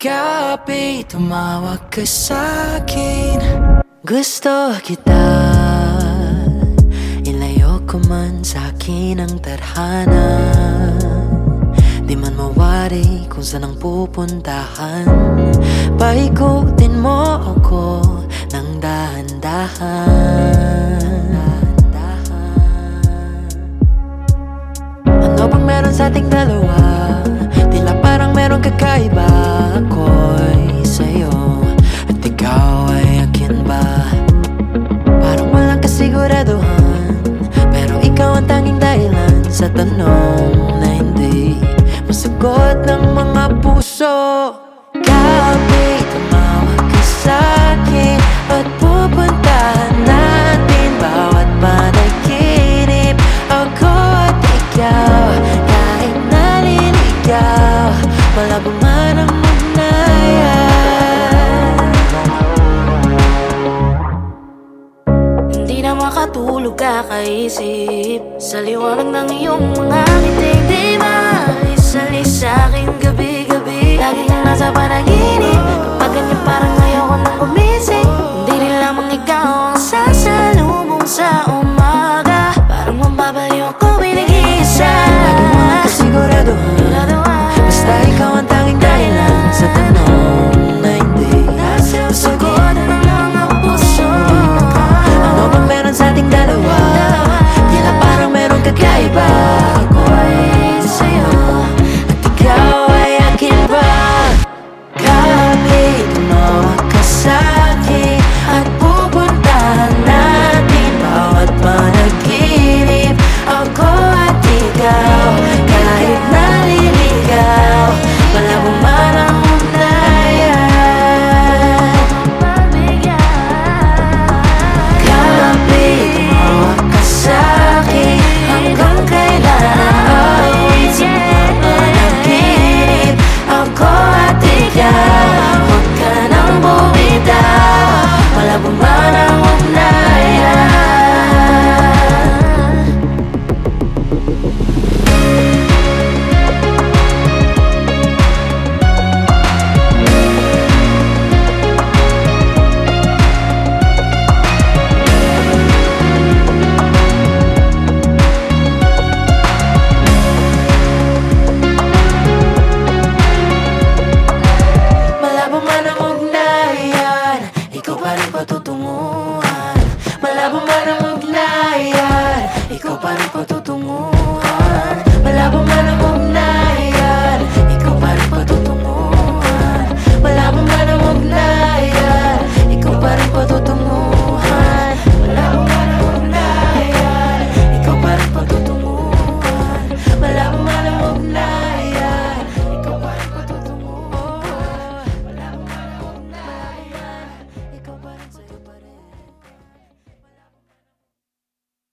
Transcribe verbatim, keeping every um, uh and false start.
Gabi, tumawag ka sa'kin. Gusto kita, ilayo ko man sa'kin ang tadhana. Di man mawari kung saan ang pupuntahan. Paikutin mo ako ng dahan-dahan. Ano bang meron sa ating dalawa? Tila parang meron kakaiba. Ako'y sa'yo at ikaw ay akin ba? Parang walang kasiguraduhan, pero ikaw ang tanging dahilan sa tanong na hindi masagot ng mga puso. Gabi, tumawag ka sa'kin at pupuntahan natin bawat panaginip. Ako at ikaw, kahit naliligaw, malabo man ang ugnayan. Hindi na makatulog kakaisip sa liwanag ng iyong mga ngiti. Di maalis-alis sa'kin gabi-gabi, lagi kang nasa panaginip. Kapag ganyan parang ayoko nang gumising. Hindi rin lamang ikaw ang sasalubong sa umaga. Parang mababaliw ako pinag-iisa. Lagi mo lang kasiguraduhan, basta ikaw ang tanging dahilan sa tanong na hindi masagot ng mga puso. Ano bang meron sa ating dalawa? Tila parang meron kakaiba. Ako ay sa'yo at ikaw ay akin ba? Gabi, tumawag ka sa'kin at pupuntahan natin bawat panaginip. Ako at ikaw, kahit naliligaw, malabo man ang ugnayan. Gabi, tumawag ka sa'kin hanggang kailan awit sa mga panaginip. Ako at ikaw,